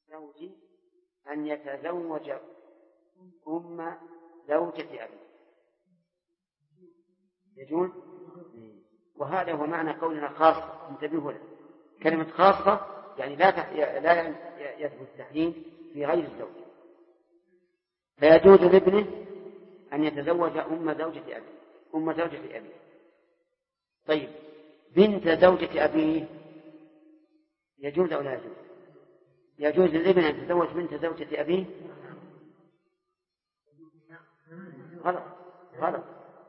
زوج أن يتزوج أم زوجة أبيه يجوز. وهذا هو معنى قولنا خاصة. انتبهوا له، كلمة خاصة يعني لا يثبت التحريم في غير الزوج. فيجوز لابنه أن يتزوج أم زوجة أبيه. طيب بنت زوجة أبيه يجوز أو لا يجوز؟ يجوز للابن أن يتزوج بنت زوجة أبيه؟ غلط.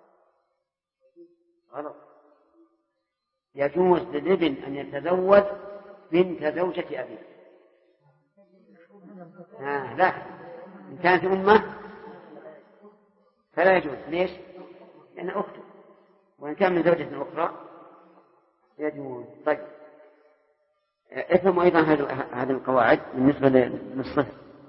يجوز للابن أن يتزوج بنت زوجة أبيه. لا، إن كانت أمه فلا يجوز. ليش؟ لأن أخته. وإن كان من زوجة أخرى يجوز. طيب افهموا أيضا هذه القواعد بالنسبة للصهر.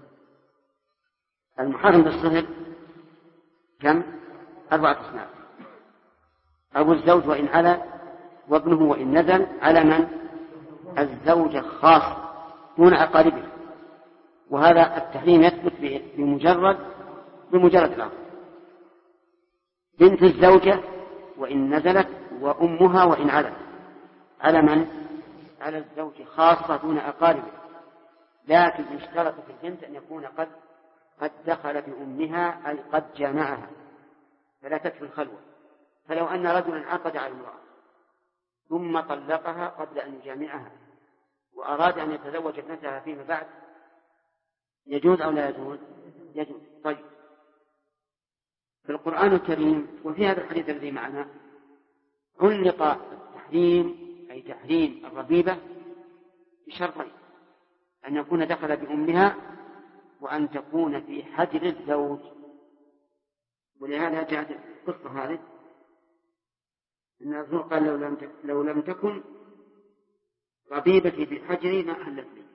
المحرم بالصهر كم؟ 4 أصناف: أبو الزوج وإن علا، وابنه وإن نزل، على من؟ الزوجة خاص دون أقاربه. وهذا التحريم يثبت بمجرد الأمر. بنت الزوجة وإن نزلت، وأمها وإن علت، على من؟ على الزوج خاصة دون أقاربه، لكن اشترط في البنت أن يكون قد دخل بأمها أي قد جامعها، فلا تكفي الخلوة. فلو أن رجلا عقد على امرأة ثم طلقها قبل أن يجامعها وأراد أن يتزوج ابنتها فيما بعد، يجوز أو لا يجوز؟ يجوز. طيب في القرآن الكريم وفي هذا الحديث الذي معنا علق التحريم أي تحريم الربيبة بشرطين: أن يكون دخل بأمها، وأن تكون في حجر الزوج. ولهذا جاءت القصة هذه أن الرسول قال: لو لم تكن ربيبتي في حجري ما حلت لي.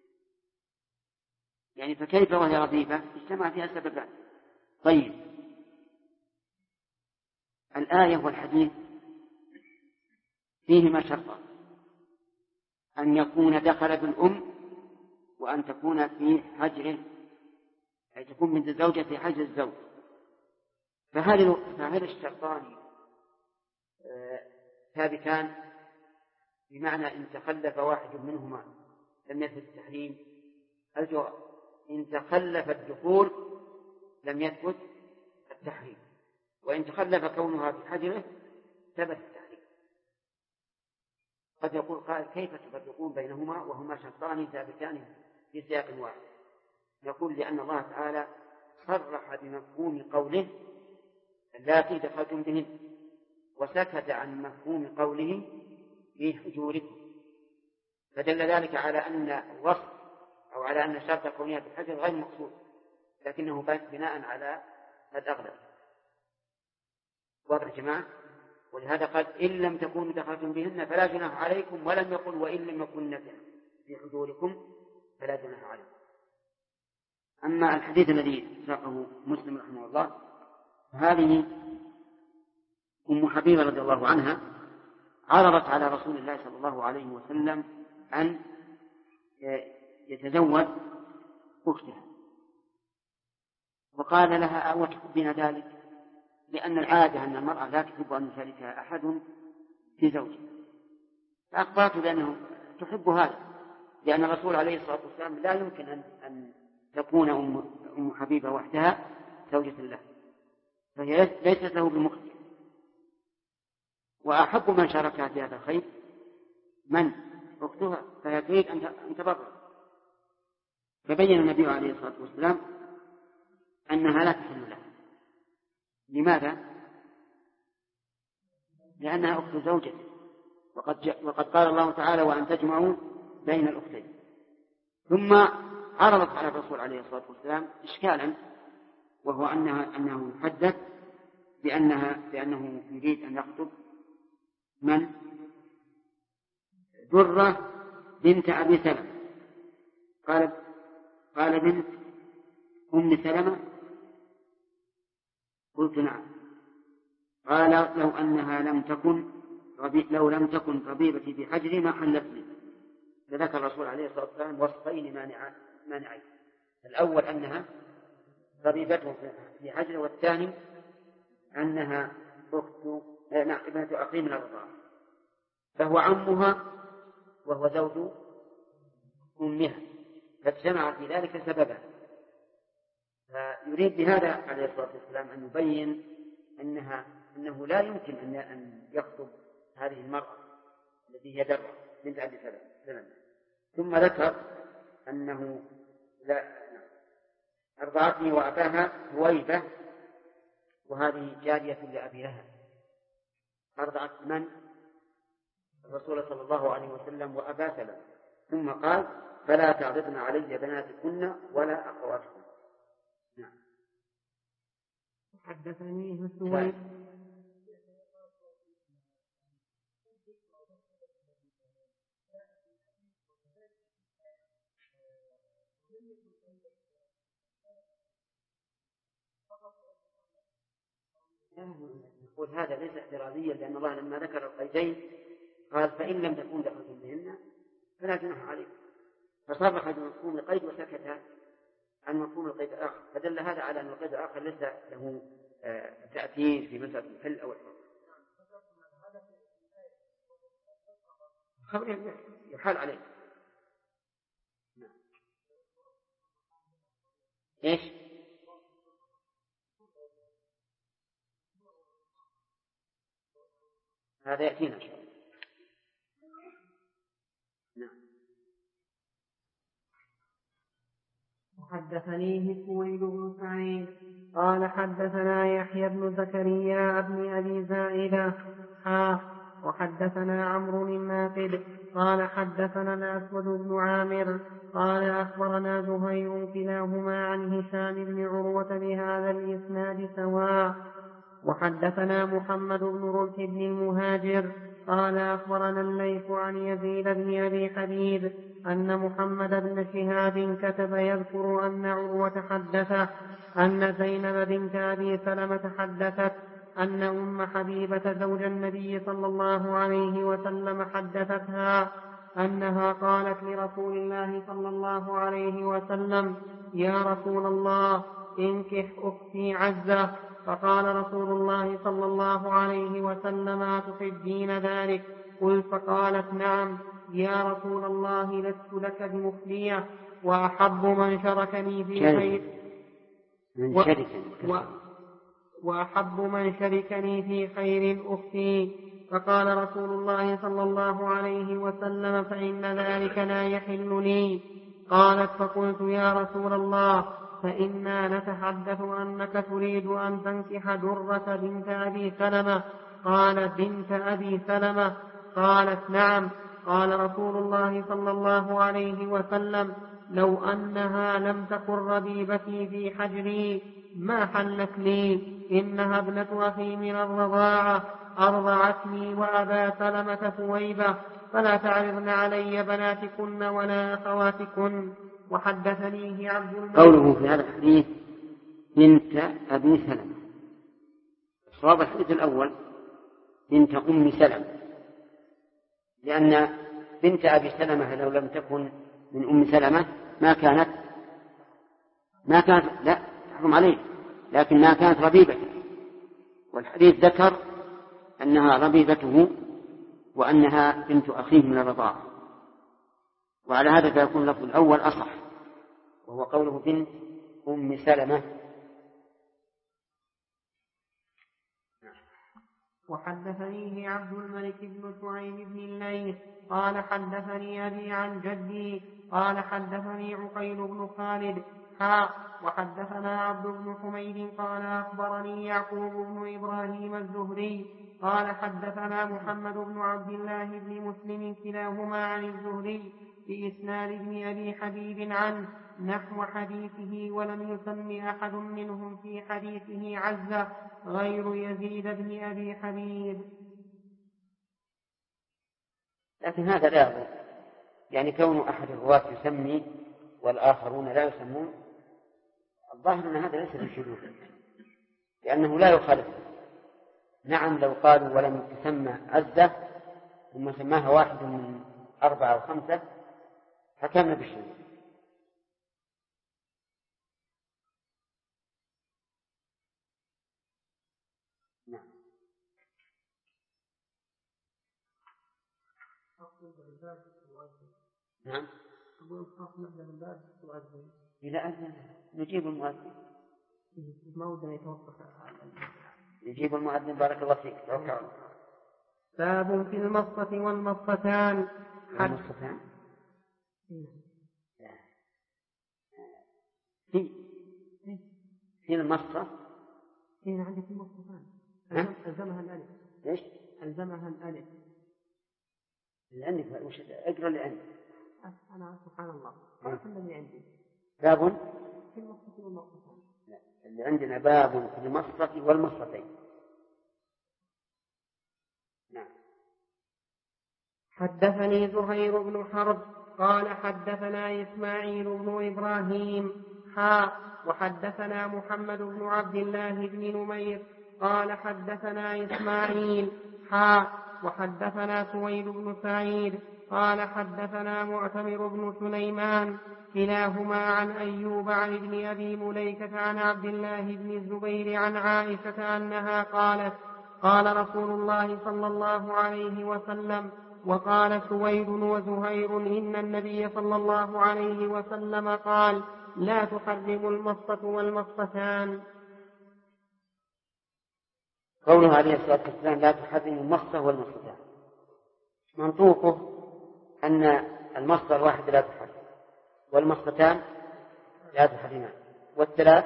يعني فكيف وهي ربيبة؟ اجتمع فيها سببان. طيب الآية والحديث فيهما شرطان: أن يكون دخل بالأم، وأن تكون في حجر، أي تكون بنت الزوجة في حجر الزوج. فهل الشرطان ثابتان؟ بمعنى إن تخلف واحد منهما لم يثبت التحريم؟ الجواب: إن تخلف الدخول لم يثبت التحريم، وإن تخلف كونها في حجره ثبت التحريم. قد يقول قائل: كيف تفرقون بينهما وهما شرطان ثابتان في سياق واحد؟ نقول: لأن الله تعالى صرح بمفهوم قوله: اللاتي دخلتم بهن، وسكت عن مفهوم قوله: في حجوركم. فدل ذلك على أن الوصف أو على أن شرط كونها في الحجر غير مقصود، لكنه بناء على الأغلب. واضح يا جماعة؟ ولهذا قال: إن لم تكونوا دخلتم بهن فلا جناح عليكم، ولم يقل: وإن لم يكن في حجوركم فلا جناح عليكم. أما الحديث الذي ساقه مسلم رحمه الله، هذه أم حبيبة رضي الله عنها عرضت على رسول الله صلى الله عليه وسلم أن يتزوج أختها، وقال لها: أو تحبين ذلك؟ لأن العادة أن المرأة لا تحب أن يشاركها أحد في زوجها. فأخبرت بأنه تحب هذا، لأن الرسول عليه الصلاة والسلام لا يمكن أن تكون أم حبيبة وحدها زوجة له، فهي ليست له بمخرج. وأحب من شاركها في هذا الخير من؟ أختها، فهي تريد أن تبرر. فبين النبي عليه الصلاة والسلام أنها لا تحل له. لماذا؟ لأنها أخت زوجته، وقد قال الله تعالى: وأن تجمعوا بين الأختين. ثم عرضت على الرسول عليه الصلاة والسلام إشكالا، وهو أنه يحدث بأنه يريد أن يخطب من؟ درة بنت أبي سلمة. قال: بنت أم سلمة؟ قلت: نعم. قال: لو لم تكن ربيبتي في حجري ما حلت لي. فذكر الرسول عليه الصلاة والسلام وصفين مانعين. الأول أنها ربيبته في حجر، والثاني أنها ابنة أخيه من الرضاعة، فهو عمها وهو زوج أمها، فاجتمع في ذلك سببا. فيريد بهذا عليه الصلاة والسلام أن يبين أنه لا يمكن أن يخطب هذه المرأة التي هي درة بنت أبي سلمة. ثم ذكر أنه أرضعته وأباها هويبة، وهذه جارية لأبي لهب. أرضعت من؟ الرسول صلى الله عليه وسلم وأبا سلمة. ثم قال فلا تعرضن علي بناتكن ولا أخواتكن. نعم. حدثني سويد نقول هذا ليس اعتراضيا، لأن الله لما ذكر القيدين قال فإن لم تكون دخلتم بهن فلا جناح عليكم، فصرح بمفهوم القيد وسكت عن مفهوم القيد الآخر، فدل هذا على أن القيد الآخر ليس له تأثير في مسألة الحل أو الحرم. يحال عليه. إيش؟ هذا يأتينا إن شاء الله. نعم. حدثنيه سويد بن سعيد قال حدثنا يحيى بن زكريا بن أبي زائدة وحدثنا عمرو الناقد قال حدثنا الأسود بن عامر قال أخبرنا زهير كلاهما عن هشام بن عروة بهذا الإسناد سواء. وحدثنا محمد بن رمح بن المهاجر قال أخبرنا الليث عن يزيد بن أبي حبيب أن محمد بن شهاب كتب يذكر أن عروة حدثه أن زينب بنت أبي سلمة حدثت أن أم حبيبة زوج النبي صلى الله عليه وسلم حدثتها أنها قالت لرسول الله صلى الله عليه وسلم يا رسول الله انكح أختي عزة، فقال رسول الله صلى الله عليه وسلم أتحبين ذلك؟ قلت فقالت نعم يا رسول الله لست لك بمخلية وأحب من شركني في خير وأحب من شركني في خير أختي. فقال رسول الله صلى الله عليه وسلم فإن ذلك لا يحل لي. قالت فقلت يا رسول الله فإنا نتحدث أنك تريد أن تنكح درة بنت أبي سلمة. قال بنت أبي سلمة؟ قالت نعم. قال رسول الله صلى الله عليه وسلم لو أنها لم تكن ربيبتي في حجري ما حلت لي، إنها ابنة أخي من الرضاعة أرضعتني وأبا سلمة ثويبة، فلا تعرضن علي بناتكن ولا أخواتكن. وحدثنيه عبد الملك. قوله في هذا الحديث بنت أبي سلمة، صواب الحديث الأول بنت أم سلمة، لأن بنت أبي سلمة لو لم تكن من أم سلمة ما كانت لا تحرم عليه، لكن ما كانت ربيبته، والحديث ذكر أنها ربيبته وأنها بنت أخيه من الرضاعة، وعلى هذا فيكون اللفظ الأول أصح، وهو قوله بنت أم سلمة. وحدثنيه عبد الملك بن شعيب بن الليث قال حدثني أبي عن جدي قال حدثني عقيل بن خالد وحدثنا عبد بن حميد قال أخبرني يعقوب بن إبراهيم الزهري قال حدثنا محمد بن عبد الله بن مسلم كلاهما عن الزهري بإسناد ابن أبي حبيب عنه نحو حديثه، ولم يسم أحد منهم في حديثه عزة غير يزيد بن أبي حبيب. لكن هذا لا يضر، يعني كون أحد الرواة يسمي والآخرون لا يسمون، الظاهر أن هذا ليس بالشذوذ، لأنه لا يخالف. نعم لو قالوا ولم تسمى عزة ثم سماها واحد من 4 أو 5 حكمنا بالشذوذ، نعم. إذا أذن نجيب المؤذن. يجيب المؤذن. بارك الله فيك. باب في المصة والمصتان. المصتان في المصة. هنا عندك المصتان. ألزمها الألف. إيش؟ ألزمها الألف. لأنك وش أقرأ لأنك. أنا سبحان الله. ما الذي عندي. باب في المصة والمصتان. اللي عندنا باب في المصة والمصتين. نعم. حدثني زهير بن حرب قال حدثنا إسماعيل بن إبراهيم وحدثنا محمد بن عبد الله بن نمير قال حدثنا إسماعيل وحدثنا سويد بن سعيد قال حدثنا معتمر بن سليمان كلاهما عن أيوب عن ابن أبي مليكة عن عبد الله بن الزبير عن عائشة أنها قالت قال رسول الله صلى الله عليه وسلم وقال سويد وزهير إن النبي صلى الله عليه وسلم قال لا تحرم المصة والمصتان. قوله عليه الصلاة والسلام لا تحرم المصة والمصتان منطوقه أن المصة الواحد لا تحرم والمصتان لا تحرمان والثلاث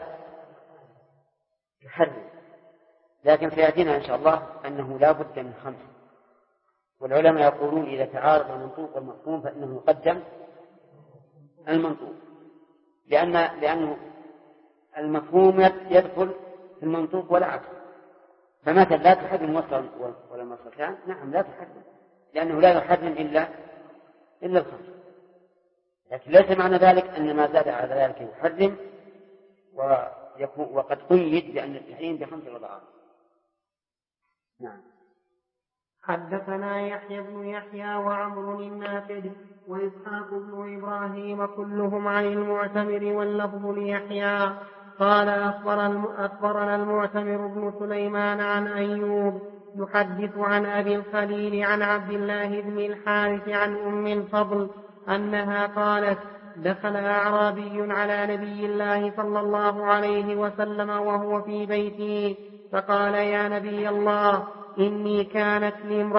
تحرم. لكن سيأتينا إن شاء الله أنه لا بد من 5. والعلماء يقولون إذا تعارض المنطوق والمفهوم فإنه يقدم المنطوق لأنه المفهوم يدخل في المنطوق ولا عكس. فمثلا لا تحرم المصة ولا المصتان. نعم لا تحرم لأنه لا يحرم إلا 5. لكن ليس معنى ذلك أن ما زاد على ذلك يحرم وقد قيد بأن التحريم ب5 رضعات. نعم. حدثنا يحيى بن يحيى وعمر النافذ وإسحاق بن إبراهيم كلهم عن المعتمر واللفظ ليحيى قال أخبرنا المعتمر بن سليمان عن أيوب يحدث عن أبي الخليل عن عبد الله بن الحارث عن أم الفضل أنها قالت دخل أعرابي على نبي الله صلى الله عليه وسلم وهو في بيته فقال يا نبي الله إني كانت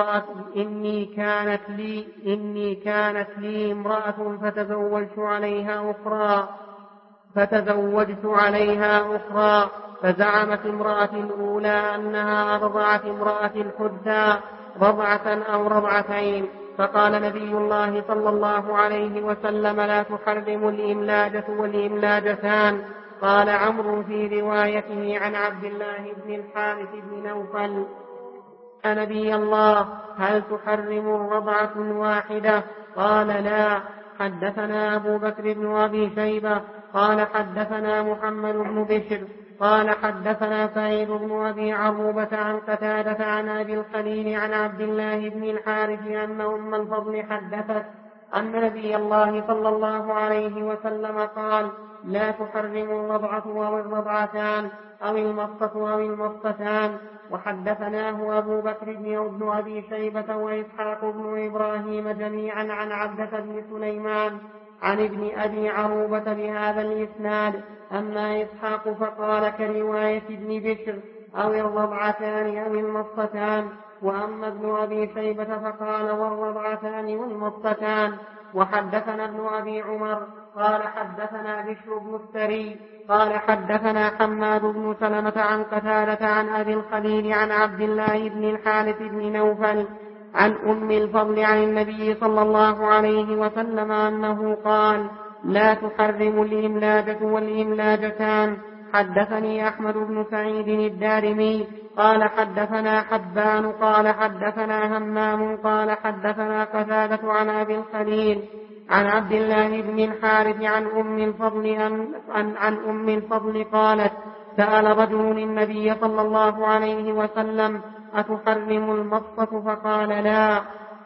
لي امرأة فتزوجت عليها أخرى فزعمت امرأة الأولى أنها أرضعت امرأة الحدثى رضعة أو رضعتين فقال نبي الله صلى الله عليه وسلم لا تحرم الإملاجة والإملاجتان. قال عمرو في روايته عن عبد الله بن الحارث بن نوفل يا نبي الله هل تحرم الرضعة الواحدة؟ قال لا. حدثنا أبو بكر بن أبي شيبة قال حدثنا محمد بن بشر قال حدثنا سعيد بن أبي عروبة عن قتادة عن أبي الخليل عن عبد الله بن الحارث أن أم الفضل حدثت أن نبي الله صلى الله عليه وسلم قال لا تحرم الرضعة أو الرضعتان أو المصة أو المصتان. وحدثناه أبو بكر بن أبي شيبة وإسحاق بن إبراهيم جميعا عن عبدة بن سليمان عن ابن أبي عروبة بهذا الإسناد. أما إسحاق فقال كرواية ابن بشر أو الرضعتان أو المصتان. وأما ابن أبي شيبة فقال والرضعتان والمصتان. وحدثنا ابن أبي عمر قال حدثنا بشر بن السري قال حدثنا حماد بن سلمة عن قتادة عن أبي الخليل عن عبد الله بن الحارث بن نوفل عن أم الفضل عن النبي صلى الله عليه وسلم أنه قال لا تحرم الإملاجة والإملاجتان. حدثني أحمد بن سعيد الدارمي قال حدثنا حبان قال حدثنا همام قال حدثنا قتادة عن أبي الخليل عن عبد الله بن الحارث عن أم الفضل قالت سأل رجل النبي صلى الله عليه وسلم أتحرم المصة فقال لا.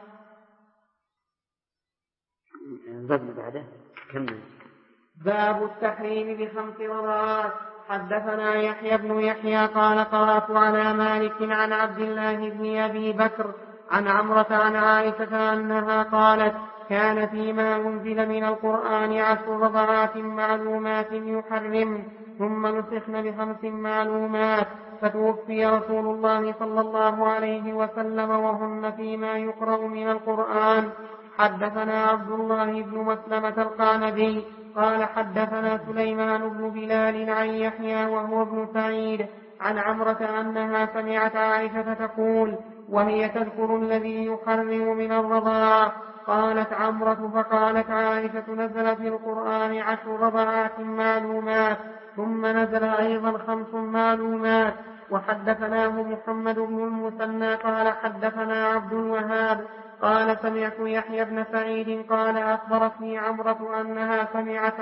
باب التحريم ب5 رضعات. حدثنا يحيى بن يحيى قال قرأت على مالك عن عبد الله بن أبي بكر عن عمرة عن عائشة أنها قالت كان فيما أنزل من القرآن 10 رضعات معلومات يحرم ثم نسخن ب5 معلومات فتوفي رسول الله صلى الله عليه وسلم وهن فيما يقرأ من القرآن. حدثنا عبد الله بن مسلمة القعنبي قال حدثنا سليمان بن بلال عن يحيى وهو ابن سعيد عن عمرة أنها سمعت عائشة تقول وهي تذكر الذي يحرم من الرضاعة. قالت عمرة فقالت عائشة نزل في القرآن 10 رضعات معلومات ثم نزل أيضا 5 معلومات. وحدثناه محمد بن المثنى قال حدثنا عبد الوهاب قال سمعت يحيى بن سعيد قال أخبرتني عمرة أنها سمعت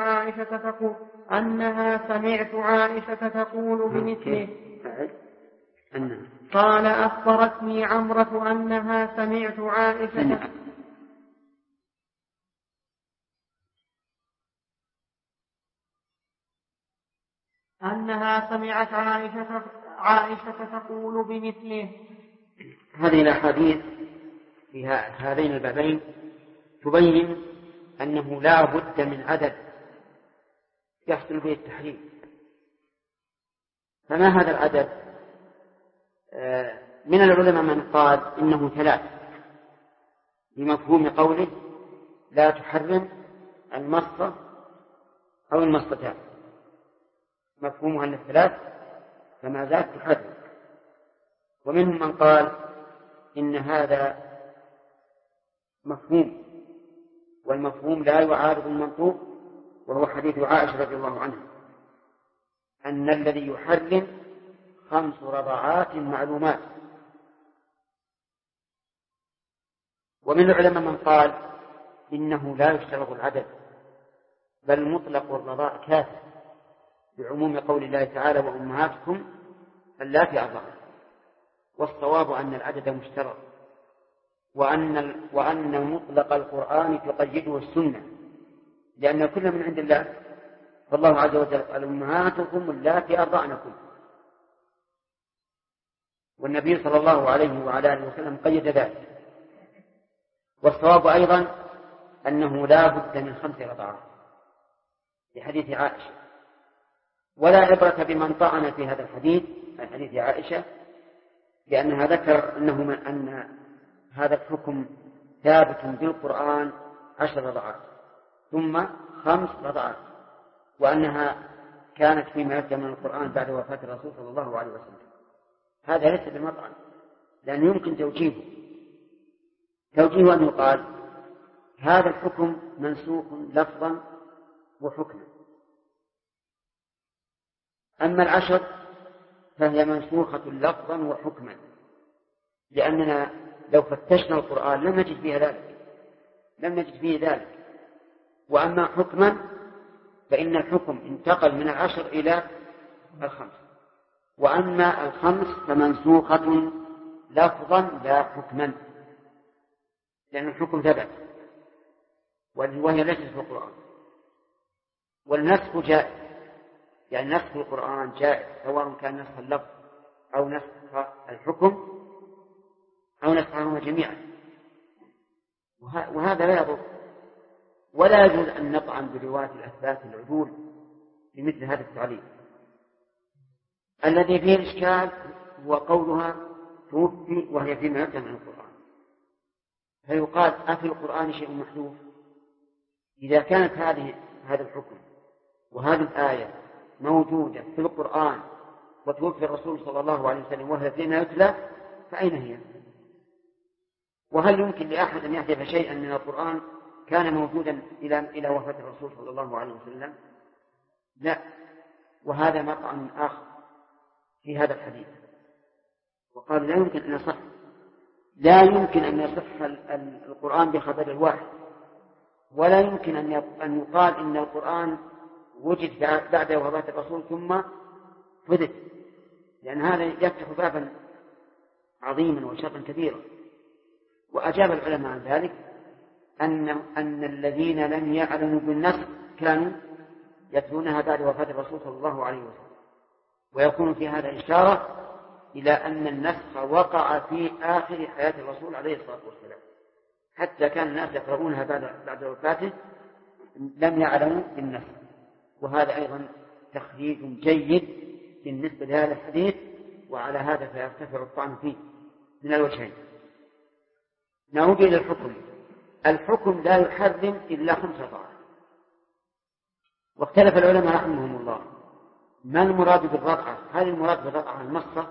عائشة تقول بمثله. قال أخبرتني عمرة أنها سمعت عائشة تقول بمثله. هذه الأحاديث في هذين البابين تبين أنه لا بد من عدد يحصل به التحريم. فما هذا العدد؟ من العلماء من قال إنه 3 بمفهوم قوله لا تحرم المصة أو المصتان، مفهومها أن 3 فما زالت تحرم. ومنهم من قال إن هذا مفهوم والمفهوم لا يعارض المنطوق، وهو حديث عائشة رضي الله عنها أن الذي يحرم 5 رضعات معلومات. ومن العلماء من قال إنه لا يشترط العدد بل مطلق الرضاع كافٍ بعموم قول الله تعالى وأمهاتكم اللاتي أرضعن. والصواب أن العدد مشترط وأن مطلق القرآن تقيده السنة، لأن كل من عند الله. فالله عز وجل قال أمهاتكم اللاتي أرضعنكم، والنبي صلى الله عليه وعلى آله وسلم قيد ذلك. والصواب أيضا أنه لا بد من 5 رضعات لحديث عائشة، ولا عبرة بمن طعن في هذا الحديث حديث عائشة، لأنها ذكر أن هذا الحكم ثابت بالقرآن 10 رضعات ثم 5 رضعات، وأنها كانت فيما يبدأ من القرآن بعد وفاة الرسول صلى الله عليه وسلم. هذا ليس بالمطعن، لأنه يمكن توجيهه أن يقال هذا الحكم منسوخ لفظا وحكما، أما 10 فهي منسوخة لفظا وحكما، لأننا لو فتشنا القرآن لم نجد فيه ذلك. وأما حكما فإن الحكم انتقل من 10 إلى 5، وأما 5 فمنسوخة لفظا لا حكما، لأن الحكم ثبت وهي ليست في القرآن. والنسخ جائز، يعني نسخ القرآن جائز سواء كان نسخ اللفظ أو نسخ الحكم أو نسخهما جميعا، وهذا لا يضر. ولا يجوز أن نطعن برواية الأثبات العدول بمثل هذا التعليل. الذي فيه الإشكال هو قولها توفي وهي فيما يبدأ من القرآن، فيقال أفي القرآن شيء محذوف؟ إذا كانت هذا الحكم وهذه الآية موجودة في القرآن وتوفي الرسول صلى الله عليه وسلم وهي فيما يتلى، فأين هي؟ وهل يمكن لأحد أن يحذف شيئا من القرآن كان موجودا إلى وفاة الرسول صلى الله عليه وسلم؟ لا. وهذا مطعن آخر في هذا الحديث، وقال لا يمكن أن يصح القرآن بخبر الواحد، ولا يمكن أن يقال إن القرآن وجد بعد وفاة الرسول ثم حدث، لأن هذا يفتح بابا عظيما وشرا كبيرا. وأجاب العلماء عن ذلك أن الذين لم يعلموا بالنسخ كانوا يتلونها بعد وفاة الرسول صلى الله عليه وسلم، ويكون في هذا إشارة إلى أن النسخ وقع في آخر حياة الرسول عليه الصلاة والسلام، حتى كان الناس يقرؤونها بعد وفاته لم يعلموا بالنسخ. وهذا أيضا تخريج جيد بالنسبة لهذا الحديث، وعلى هذا فيرتفع الطعن فيه من الوجهين. نعود إلى الحكم. الحكم لا يحرم إلا 5 رضعات. واختلف العلماء رحمهم الله ما المراد بالرضعة؟ هل المراد بالرضعة المصة،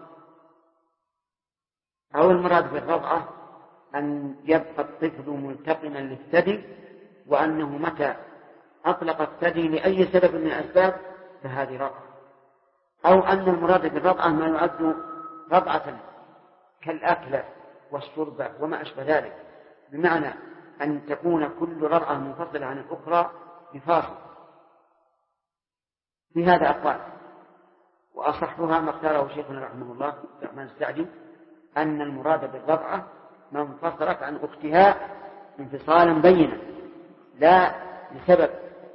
أو المراد بالرضعة أن يبقى الطفل ملتقما للثدي، وأنه متى أطلق الثدي لأي سبب من الأسباب فهذه رضعة، أو أن المراد بالرضعة ما يعد رضعة كالأكل والشرب وما أشبه ذلك، بمعنى أن تكون كل رضعة منفصلة عن الأخرى بفاصل. في هذا أقوال، وأصحها ما اختاره شيخنا رحمه الله الرحمن السعدي أن المراد بالرضعة ما انفصلت عن أختها انفصالا بينا لا لسبب.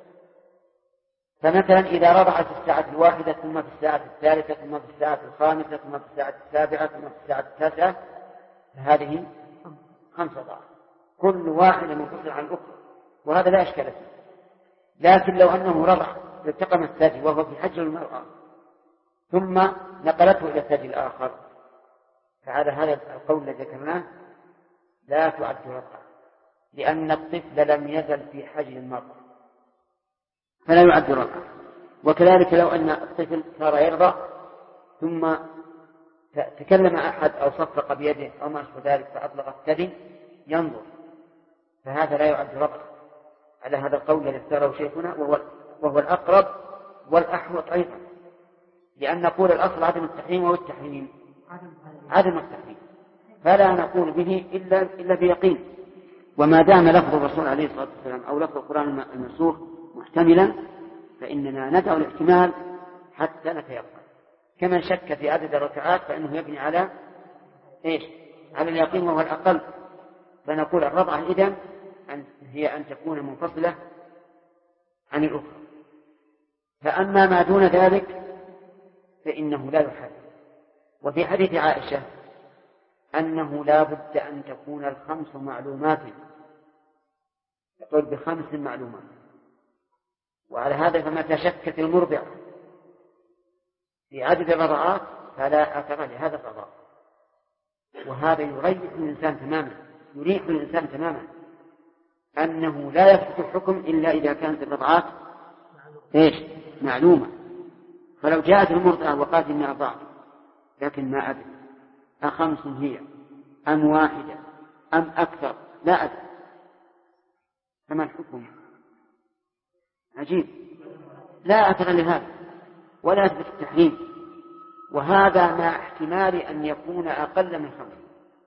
فمثلا إذا رضعت في الساعة 1 ثم في الساعة 3 ثم في الساعة 5 ثم في الساعة 7 ثم في الساعة 9 فهذه 5 رضعات كل واحدة منفصلة عن الأخرى، وهذا لا إشكال فيه. لكن لو أنه رضع التقم الثدي وهو في حجر المرأة ثم نقلته إلى الثدي الآخر، فعلى هذا القول الذي ذكرناه لا تعد رضعة، لأن الطفل لم يزل في حجر المرأة فلا يعد رضعة. وكذلك لو أن الطفل صار يرضع ثم تكلم أحد أو صفق بيده أو ما أشبه ذلك فأطلق الثدي ينظر، فهذا لا يعد رضعة على هذا القول الذي اختاره شيخنا، وهو الأقرب والأحوط أيضا، لأن نقول الأصل عدم التحريم والتحريم عدم التحريم، فلا نقول به إلا بيقين. وما دام لفظ الرسول عليه الصلاة والسلام أو لفظ القرآن المنسوخ محتملا فإننا ندعو الاحتمال حتى نتيقن. كمن شك في عدد الركعات فإنه يبني على على اليقين وهو الأقل. فنقول الرضعة إذن هي أن تكون منفصلة عن الأخرى. فأما ما دون ذلك فإنه لا يحرم. وفي حديث عائشة أنه لا بد أن تكون 5 معلومات، يقول ب5 معلومات. وعلى هذا فمتى شكت المرضعة في عدد الرضعات فلا أثر لهذا الرضاع، وهذا يريح الإنسان تماما أنه لا يثبت الحكم إلا إذا كانت الرضعات معلومة. فلو جاءت المرضعة وقالت إني أرضعت لكن ما أدري أ5 هي أم 1 أم أكثر لا أدري، فما الحكم؟ عجيب، لا أثر لهذا ولا يثبت التحريم، وهذا مع احتمال أن يكون أقل من 5.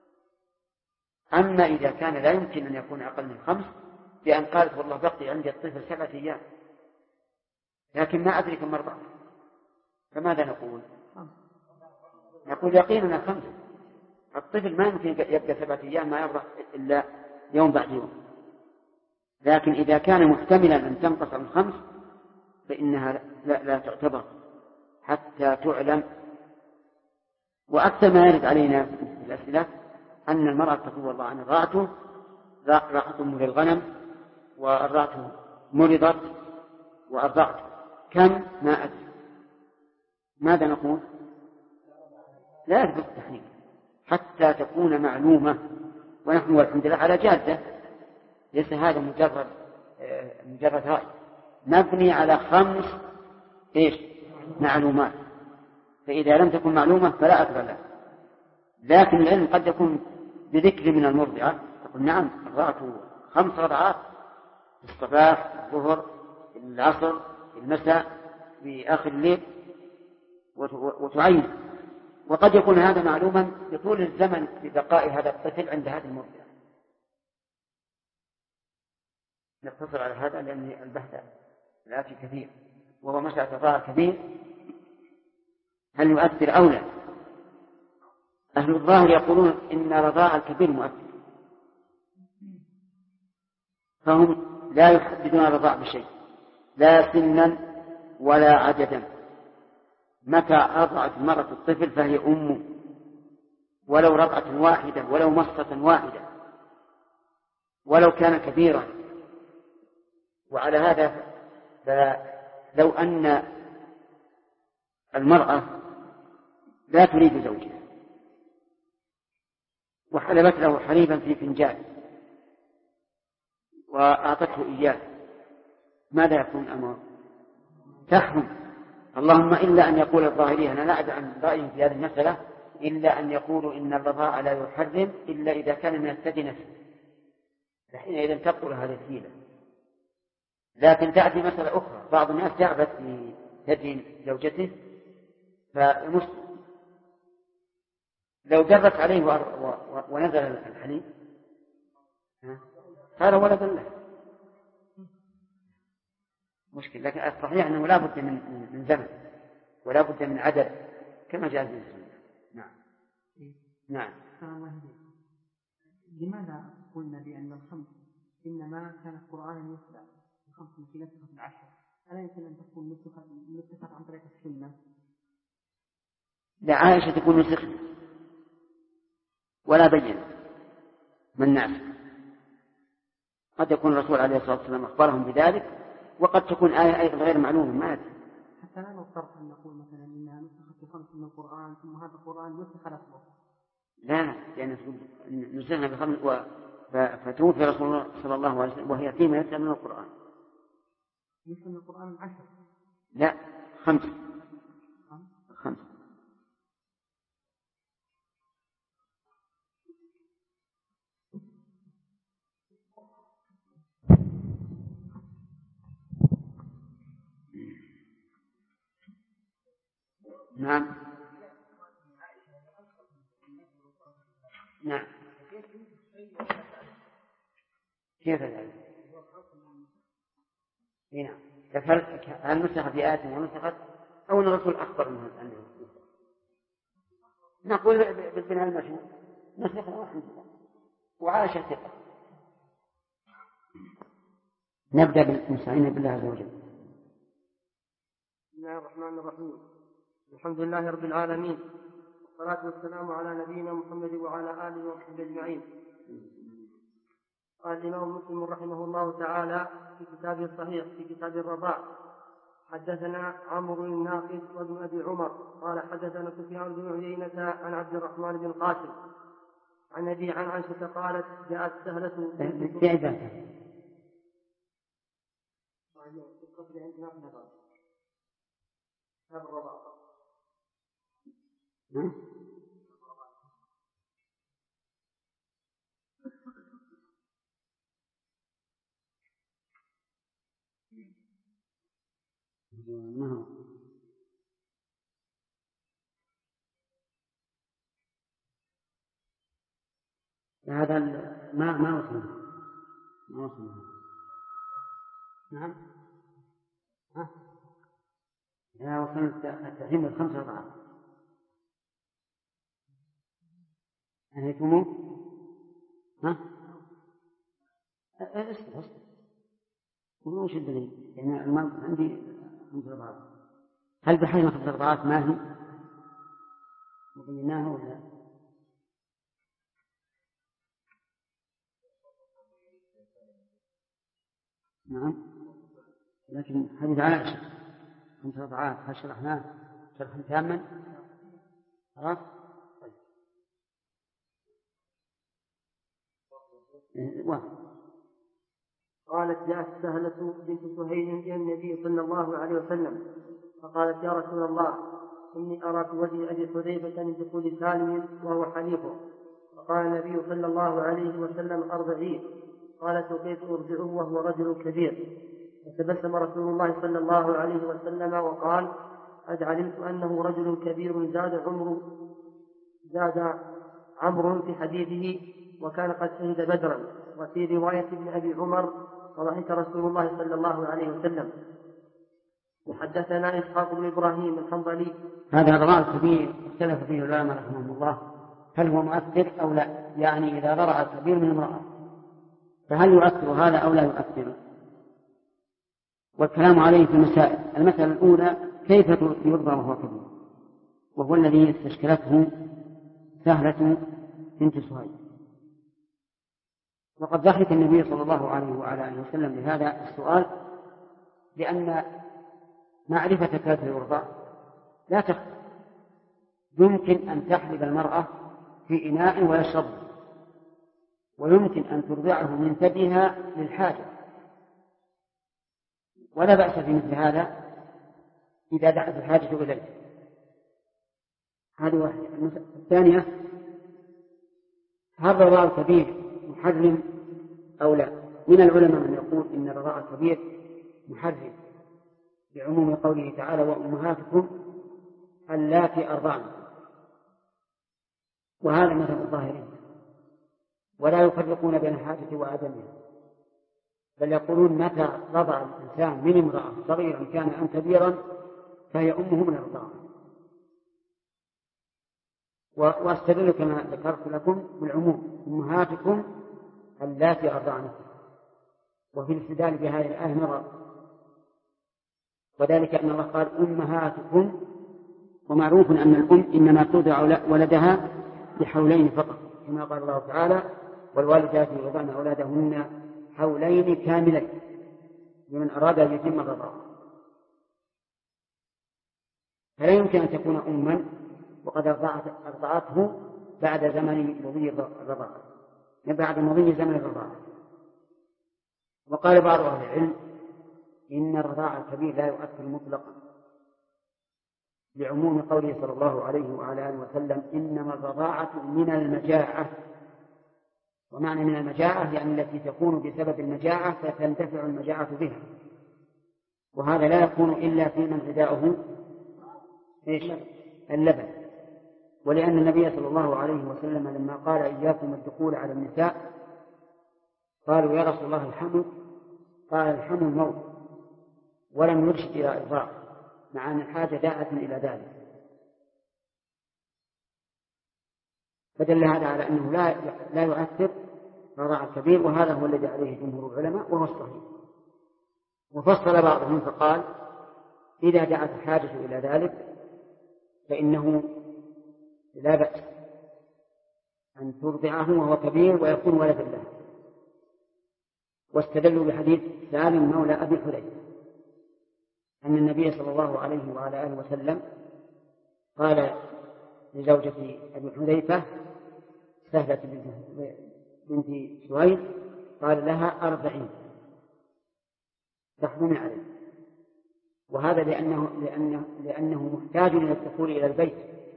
أما إذا كان لا يمكن أن يكون أقل من 5 بأن قالت والله بقي عندي الطفل 7 أيام لكن ما أدري كم أرضعت، فماذا نقول؟ نقول يقيننا 5. الطفل ما يمكن يبقى 7 أيام ما يرضع إلا يوم بعد يوم. لكن إذا كان محتملا أن تنقص عن 5 فإنها لا تعتبر حتى تعلم. وأكثر ما يرد علينا في الأسئلة أن المرأة تقول والله أنا رأعت للغنم وأرضعته مرضت وأرضعت كم ما أدري. ماذا نقول؟ لا يثبت التحريم حتى تكون معلومة، ونحن والحمد لله على جادة، ليس هذا مجرد رأي مبني على 5 معلومات. فإذا لم تكن معلومة فلا أثر لها. لكن العلم قد يكون بذكر من المرضعة تقول نعم أرضعت 5 رضعات في الصباح في الظهر في العصر في المساء في آخر الليل وتعين. وقد يكون هذا معلوما بطول الزمن ببقاء هذا الطفل عند هذه المرضعة. نقتصر على هذا لأن البحث الآتي كثير، وهو مسألة رضاعة كبير هل يؤثر أو لا. أهل الظاهر يقولون إن رضاعة الكبير مؤثر، فهم لا يحددون الرضاع بشيء لا سنا ولا عددا. متى أرضعت المرأة الطفل فهي أمه ولو رقعة واحدة ولو مصة واحدة ولو كان كبيرا. وعلى هذا فلو أن المرأة لا تريد زوجها وحلبت له حليبا في فنجان وأعطته إياه، ماذا يكون الأمر؟ تحرم. اللهم إلا أن يقول الظاهرية، أنا لا أدري عن رأيهم في هذه المسألة، إلا أن يقولوا إن الرضاع لا يحرم إلا إذا كان من الثدي نفسه، فحينئذ تبطل هذه الحيلة. لكن تأتي مسألة أخرى، بعض الناس تعبت في ثدي زوجته فيمس، لو جرت عليه ونزل الحليب صار ولدا له مشكل. لكن الصحيح أنه لا بد من زمن ولا بد من عدد كما جاء في السنة. نعم. نعم. لماذا قلنا بأن الخمس إنما كانت قرآنا يتلى الخمس في نسخة العشر؟ ألا يمكن أن تكون نسخة عن طريق السنة؟ لا، عائشة تكون نسخة ولا بين من ناسخ. قد يكون الرسول عليه الصلاة والسلام أخبرهم بذلك، وقد تكون آية أيضا غير معلومة ما أدري. حتى لا نضطر أن نقول مثلا إنها نسخة خمس من القرآن ثم هذا القرآن نسخ لفظه. لا، لأن نسخنا بخمس فتوفي رسول الله صلى الله عليه وسلم وهي فيما يتلى من القرآن. مثل القرآن 10؟ لا، 5. نعم. نعم. كيف ذلك؟ نعم. هل نسخ في آية ونسخت أو أن الرسول أخبر منه أنه نسخ؟ نقول بالبناء المشهور نسخ واحد وعائشة ثقة. نبدأ بالمستعين بالله عز وجل. بسم الله الرحمن الرحيم. الحمد لله رب العالمين، والصلاة والسلام على نبينا محمد وعلى آله وصحبه أجمعين. قال الإمام مسلم رحمه الله تعالى في كتابه الصحيح في كتاب الرضاع: حدثنا عمرو الناقد وابن أبي عمر قال حدثنا سفيان بن عيينة عن عبد الرحمن بن قاسم عن أبي عن عائشة قالت: جاءت سهلة هذا ما وصلنا. نعم. لا، وصلنا التحريم ال5 أضعاف. أنهيتموه؟ اسكت وش الدليل؟ يعني المرض عندي 5 أضعاف. هل بحرم 5 أضعاف ما هي وبيناه ولا؟ نعم. لكن حديث عائشة 5 أضعاف هل شرحناه شرحا تاما؟ خلاص. قالت: جاءت سهلة بنت سهيل إلى النبي صلى الله عليه وسلم فقالت: يا رسول الله، إني أرى في وجه أبي حذيفة من دخول سالم وهو حليفه. فقال النبي صلى الله عليه وسلم: أرضعيه. قالت: وكيف أرضعه وهو رجل كبير؟ فتبسم رسول الله صلى الله عليه وسلم وقال: قد علمت أنه رجل كبير زاد عمرو في حديثه وكان قد شهد بدرا. وفي رواية ابن أبي عمر: وضحك رسول الله صلى الله عليه وسلم. وحدثنا إسحاق بن إبراهيم الحنظلي. هذا الرأي كبير اختلف فيه العلماء رحمهم الله، هل هو مؤثر أو لا؟ يعني إذا ضرع كبير من امرأة فهل يؤثر هذا أو لا يؤثر؟ والكلام عليه في المسائل. المسألة الأولى: كيف يرضى وهو كبير؟ وهو الذي استشكلته سهلة بنت سهيل. وقد ضحك النبي صلى الله عليه وعلى آله وسلم لهذا السؤال، لأن معرفة كيف يرضع لا تخفى. يمكن أن تحلب المرأة في إناء ويشرب، ويمكن أن ترضعه من ثديها للحاجة، ولا بأس في مثل هذا إذا دعت الحاجة إليه. هذه واحدة. الثانية: هل الرضاع الكبير محرم أو لا؟ من العلماء من يقول إن الرضاع الكبير محرم بعموم قوله تعالى: وأمهاتكم اللاتي أرضعنكم، وهذا مثل الظاهرين، ولا يفرقون بين الحاجة وعدمها، بل يقولون متى رضع الإنسان من امرأة صغيرا كان أم كبيرا فهي أمه من الرضاعة. واستدل كما ذكرت لكم بالعموم: أمهاتكم اللاتي أرضعنكم، وفي الاستدلال بهذه الآية نظر، وذلك أن الله قال أمهاتكم، ومعروف أن الأم إنما ترضع ولدها لحولين فقط، كما قال الله تعالى: والوالدات يرضعن أولادهن حولين كاملين لمن أراد أن يتم الرضاعة. فلا يمكن أن تكون أما وقد أرضعته بعد زمن مضي الرضاعة، بعد مضي زمن الرضاعة. وقال بعض أهل العلم إن الرضاعة الكبير لا يؤثر مطلقا، لعموم قوله صلى الله عليه وعلى آله وسلم: إنما الرضاعة من المجاعة. ومعنى من المجاعة يعني التي تكون بسبب المجاعة فتنتفع المجاعة بها، وهذا لا يكون إلا في من غذاؤه اللبن. ولأن النبي صلى الله عليه وسلم لما قال: إياكم الدخول على النساء، قالوا: يا رسول الله الحمل، قال: الحمل موت، ولم يرشد إلى إرضاع، مع أن الحاجة داعة إلى ذلك. فدل هذا على أنه لا يؤثر الرضاع الكبير، وهذا هو الذي عليه جمهور العلماء وهو الصحيح. وفصل بعضهم فقال: إذا دعت الحاجة إلى ذلك فإنه لا بأس أن ترضعه وهو كبير ويكون ولدا له. واستدلوا بحديث سالم مولى أبي حذيفة أن النبي صلى الله عليه وعلى آله وسلم قال لزوجة أبي حذيفة سهلة بنت سهيل، قال لها: 40 تحرم عليه. وهذا لأنه محتاج إلى الدخول إلى البيت،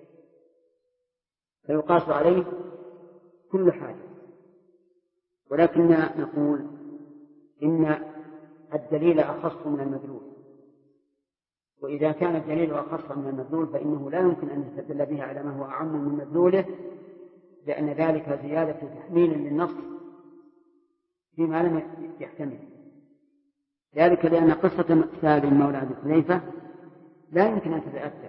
فيقاس عليه كل حاجة. ولكننا نقول إن الدليل أخص من المدلول، وإذا كان الدليل أخص من المدلول فإنه لا يمكن أن يستدل به على ما هو أعم من مدلوله، لأن ذلك زيادة تحميل للنص فيما لم يحتمل. ذلك لأن قصة سالم مولى أبي حذيفة لا يمكن أن تتأثر،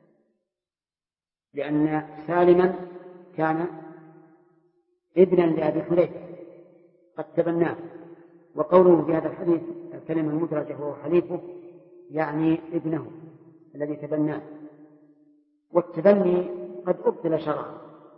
لأن سالما كان ابنا لأبي حذيفة قد تبناه، وقوله في هذا الحديث الكلمة المدرجة وهو حليفه يعني ابنه الذي تبناه، والتبني قد أبطل شرعا،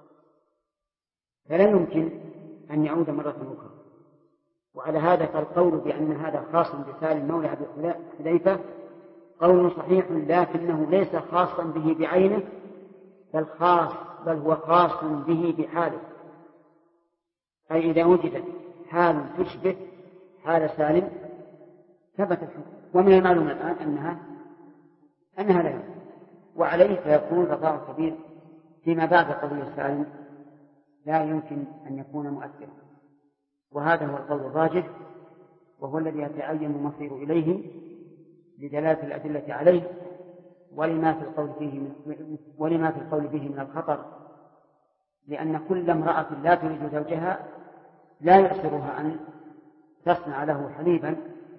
فلا يمكن أن يعود مرة أخرى. وعلى هذا فالقول بأن هذا خاص بسالم مولى أبي حذيفة قول صحيح، لكنه ليس خاصا به بعينه، بل هو خاص به بحاله. أي إذا وجدت حال تشبه حال سالم ثبت الحكم. ومن المعلوم الآن أنها لا يمكن، وعليه فيكون رضاع كبير فيما بعد قضية سالم لا يمكن أن يكون مؤثرا. وهذا هو القول الراجح، وهو الذي يتعين المصير إليه لدلالة الأدلة عليه، ولما في القول فيه من الخطر، لأن كل امرأة لا تريد زوجها لا يأسرها أن تصنع له حليبا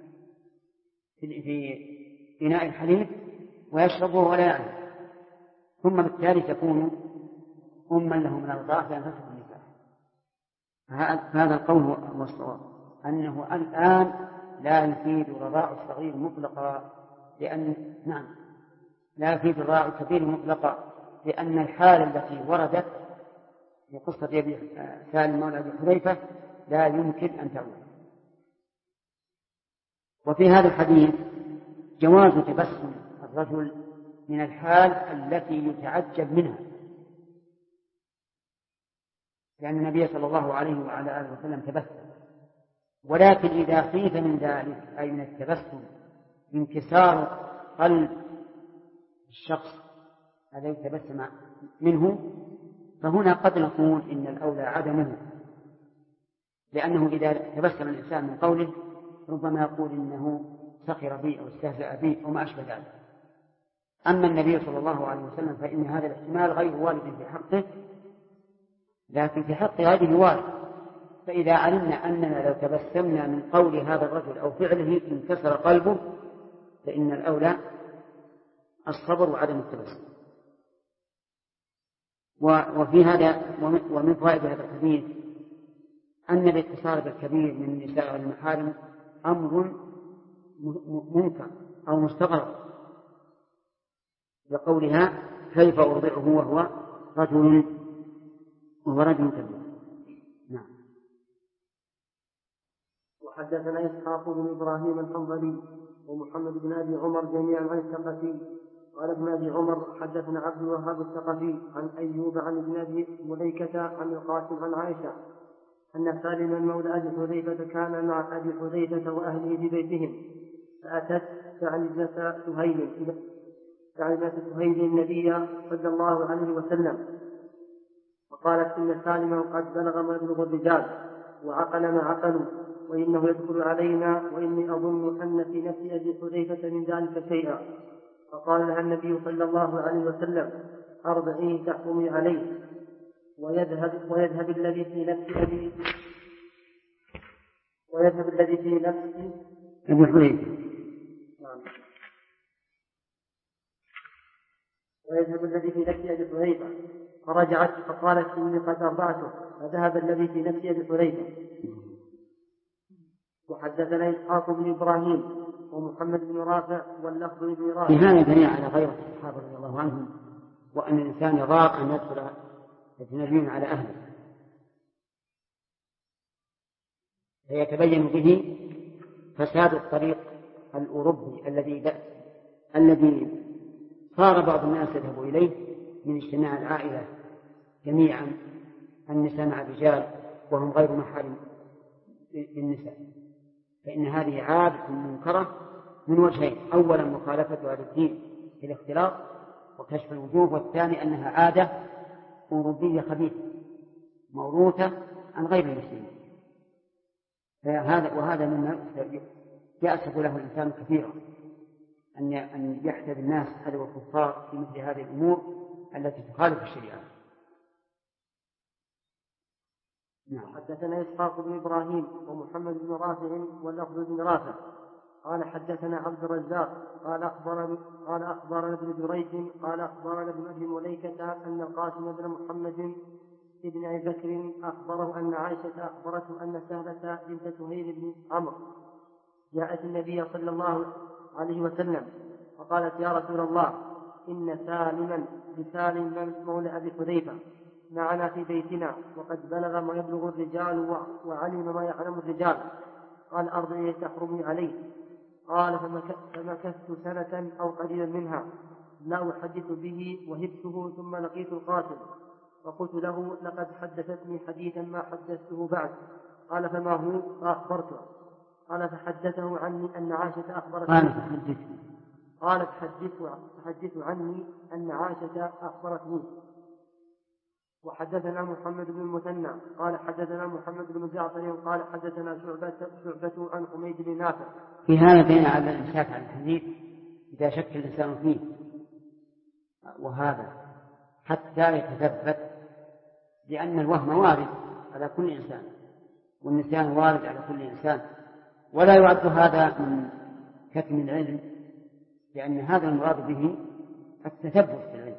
في إناء الحليب ويشربه ولا يعلم، ثم بالتالي تكون أما له من الرضاعة فينفسخ النكاح. هذا القول هو الصواب، أنه الآن لا يفيد رضاع الصغير مطلقا، لا يفيد رضاع الكبير مطلقا، لأن الحالة التي وردت في قصة سالم مولى أبي حذيفة لا يمكن أن تعود. وفي هذا الحديث جواز تبسم الرجل من الحال التي يتعجب منها، لأن النبي صلى الله عليه وعلى آله وسلم تبسم. ولكن إذا خيف من ذلك أي من التبسم انكسار قلب الشخص الذي تبسم منه، فهنا قد نقول إن الأولى عدمه، لأنه إذا تبسم الإنسان من قوله ربما يقول إنه سخر بي أو استهزأ بي وما أشبه ذلك. أما النبي صلى الله عليه وسلم فإن هذا الاحتمال غير وارد في حقه، لكن في حق غيره وارد. فإذا علمنا أننا لو تبسمنا من قول هذا الرجل أو فعله انكسر قلبه، فإن الأولى الصبر وعدم التبسم. وفي هذا ومن فوائد هذا الحديث أن الاتصال بالكبير من النساء والمحارم أمر منكر أو مستغرب، لقولها كيف أرضعه وهو رجل كبير. نعم. وحدثنا إسحاق بن إبراهيم الحنظلي ومحمد بن أبي عمر جميعا عن الثقفي قال ابن أبي عمر حدثنا عبد الوهاب الثقفي عن أيوب عن ابن أبي مليكة عن القاسم عن عائشة أن سالما مولى أبي حذيفة كان مع أبي حذيفة وأهله في بيتهم، فأتت ثعلبة سهيل النبي صلى الله عليه وسلم فقالت إن سالما قد بلغ ما يبلغ الرجال وعقل ما عقلوا وإنه يدخل علينا وإني أظن أن في نفس أبي حذيفة من ذلك شيئا. فقال لها النبي صلى الله عليه وسلم أرضعيه تحكمي عليه ويذهب الذي في نفس أبي حذيفة. فرجعت فقالت إني قد أرضعته، فذهب الذي في نفس أبي حذيفة. وحدثنا إسحاق بن إبراهيم ومحمد بن رافع واللفظ بن رافع. في هذا دليل على غيرة الصحابة رضي الله عنهم، وأن الإنسان يضاق أن يدخل يتنبين على أهله، فيتبين به فساد الطريق الأوروبي الذي صار بعض الناس يذهب إليه من اجتماع العائلة جميعا النساء مع الرجال وهم غير محارم للنساء. فإن هذه عادة منكرة من وجهين: أولا مخالفتها للدين في الاختلاط وكشف الوجوه، والثاني أنها عادة أوروبية خبيثة موروثة عن غير المسلمين. وهذا مما يأسف له الإنسان كثيرا أن يحسب الناس هذا الكفار في مثل هذه الأمور التي تخالف الشريعة. نعم. حدثنا إسحاق بن إبراهيم ومحمد بن رافع واللفظ بن رافع قال حدثنا عبد الرزاق قال أخبرنا ابن جريج قال أخبرنا ابن أبي مليكة أن القاسم بن محمد ابن أبي بكر أخبره أن عائشة أخبرته أن سهلة بنت سهيل بن عمرو جاءت النبي صلى الله عليه وسلم فقالت يا رسول الله إن سالما مولى أبي حذيفة معنا في بيتنا وقد بلغ ما يبلغ الرجال وعلم ما يعلم الرجال. قال أرضعيه تحرمي عليه. قال فمكثت سنة أو قليلا منها لا أحدث به وهبته ثم لقيت القاتل وقلت له لقد حدثتني حديثا ما حدثته بعد. قال فما هو؟ فأخبرته. قال فحدثه عني أن عائشة أخبرتني. قالت حدثه عني أن عائشة أخبرتني. وحدثنا محمد بن المثنى قال حدثنا محمد بن جعفر قال حدثنا شعبة عن حميد بن نافع. في هذا دليل على الإمساك عن الحديث إذا شك الإنسان فيه، وهذا حتى يتثبت، لأن الوهم وارد على كل إنسان والنسيان وارد على كل إنسان، ولا يعد هذا من كتم العلم، لأن هذا المراد به التثبت في العلم.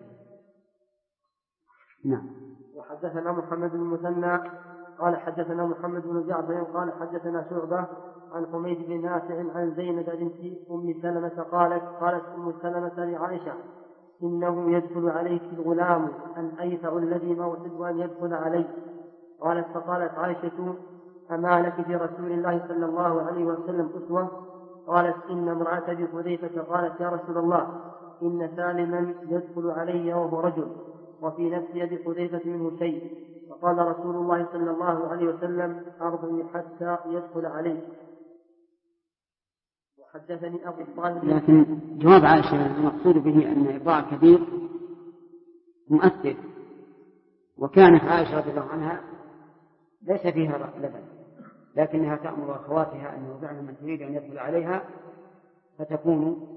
نعم. وحدثنا محمد بن المثنى قال حدثنا محمد بن جعفر قال حدثنا شعبة عن حميد بن نافع عن زينب بنت أم سلمة قالت أم سلمة لعائشة إنه يدخل عليك الغلام الأيفع الذي ما أحب أن يدخل علي. قالت فقالت عائشة أما لك في رسول الله صلى الله عليه وسلم أسوة؟ قالت إن امرأة بحذيفة قالت يا رسول الله إن سالما يدخل علي وهو رجل وفي نفسي بحذيفة منه شيء. فقال رسول الله صلى الله عليه وسلم أرضي حتى يدخل عليك. وحدثني أبو الطاهر. لكن جواب عائشة المقصود به أن إرضاع كبير مؤثر، وكانت عائشة رضي الله عنها ليس فيها لبن، لكنها تأمر أخواتها أن يرضعن من تريد أن يدخل عليها فتكون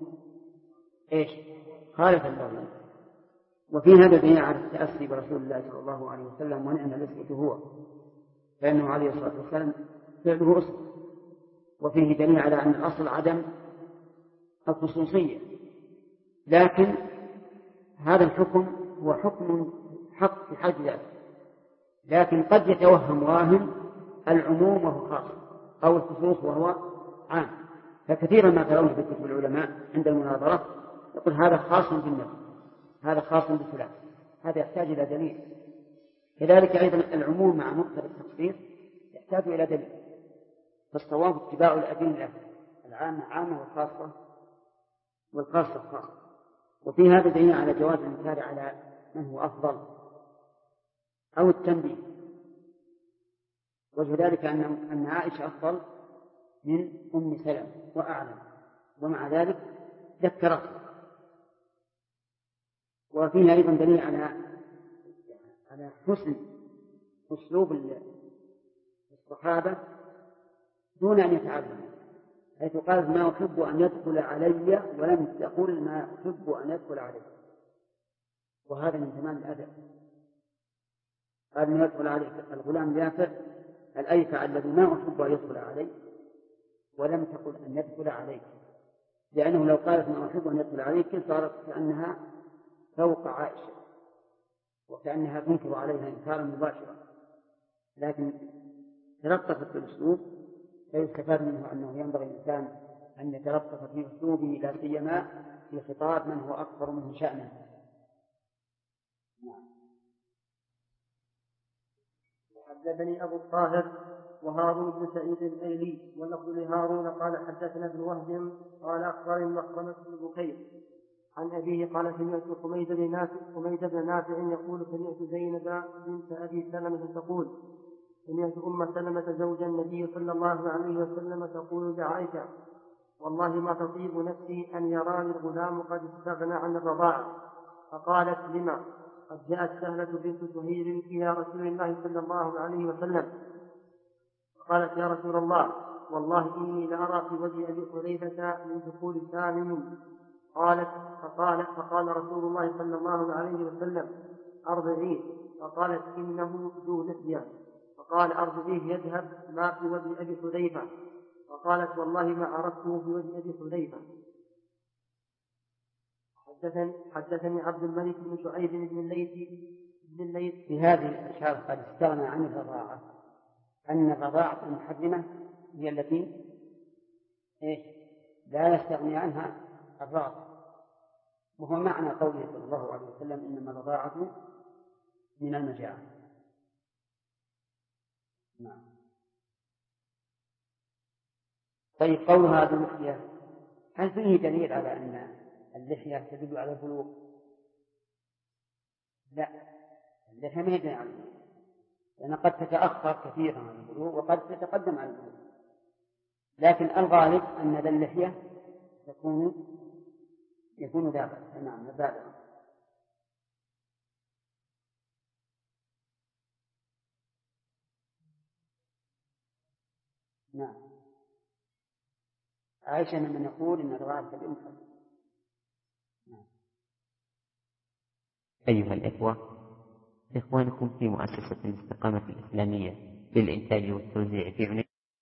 خالفا له. وفي هذا دليل على التأسي برسول الله صلى الله عليه وسلم، ونعم الأسوة هو، فإنه عليه الصلاة والسلام فعله أسوة. وفيه دليل على أن الأصل عدم الخصوصية، لكن هذا الحكم هو حكم حق في حد ذاته، لكن قد يتوهم واهم العموم وهو خاص أو الخصوص وهو عام. فكثيرا ما ترون في كتب العلماء عند المناظرة يقول هذا خاص بالنفس، هذا خاص بفلان، هذا يحتاج إلى دليل. كذلك أيضا العموم مع مقتضى التخصيص يحتاج إلى دليل، فالصواب اتباع الأدلة العامة عامة والخاصة خاصة. وفي هذا دليل على جواز الإنكار على من هو أفضل أو التنبيه. وجه ذلك أن عائشة أفضل من أم سلمة وأعلم، ومع ذلك ذكرته. وفيه أيضا دليل على حسن أسلوب الصحابة دون أن يتعلموا، حيث قال ما أحب أن يدخل علي ولم تقل ما أحب أن يدخل علي، وهذا من تمام الأدب. قال أن يدخل عليك الغلام اليافع الأيفع الذي ما أحب أن يدخل علي، ولم تقل أن يدخل عليك، لأنه لو قالت ما أحب أن يدخل عليك صارت كأنها فوق عائشة وكأنها تنكر عليها إنكارا مباشرا، لكن تلطفت بالأسلوب فيستفاد منه أنه ينبغي الإنسان أن يتلطف في أسلوبه لا سيما في خطاب من هو أكبر منه شأنا. حدثني أبو الطاهر وهارون بن سعيد الأيلي واللفظ لهارون قال حدثنا ابن وهب قال أخبرني مخرمة بن بكير عن أبيه قال سمعت حميد بن نافع يقول سمعت زينب بنت أبي سلمة تقول سمعت أم سلمة زوج النبي صلى الله عليه وسلم تقول لعائشة والله ما تطيب نفسي أن يراني الغلام قد استغنى عن الرضاعة. فقالت لما؟ قد جاءت سهلة بنت سهيل إلى رسول الله صلى الله عليه وسلم قالت يا رسول الله والله إني لأرى في وجه أبي حذيفة من دخول سالم. فقال رسول الله صلى الله عليه وسلم أرضعيه. فقالت إنه ذو لحية. فقال أرضعيه يذهب ما في وجه أبي حذيفة. فقالت والله ما عرفته في وجه أبي حذيفة. حدثني عبد الملك بن شعيب بن الليث في هذه الإشارة قد استغنى عن الرضاعة، أن الرضاعة المحرمة هي التي لا يستغني عنها الراضع، وهو معنى قوله صلى الله عليه وسلم إنما الرضاعة من المجاعة. نعم. طيب قولها ذو لحية هل فيه دليل على أن اللحية تدل على البلوغ؟ لا، اللحية ما يدل على البلوغ، لأن قد تتأخر كثيرا عن البلوغ وقد تتقدم على البلوغ، لكن الغالب أن ذا اللحية يكون ذابا. نعم ذابا. نعم. عائشة من يقول إن الرضاعة الأنثى. أيها الإخوة، إخوانكم في مؤسسة الاستقامة الإسلامية للإنتاج والتوزيع في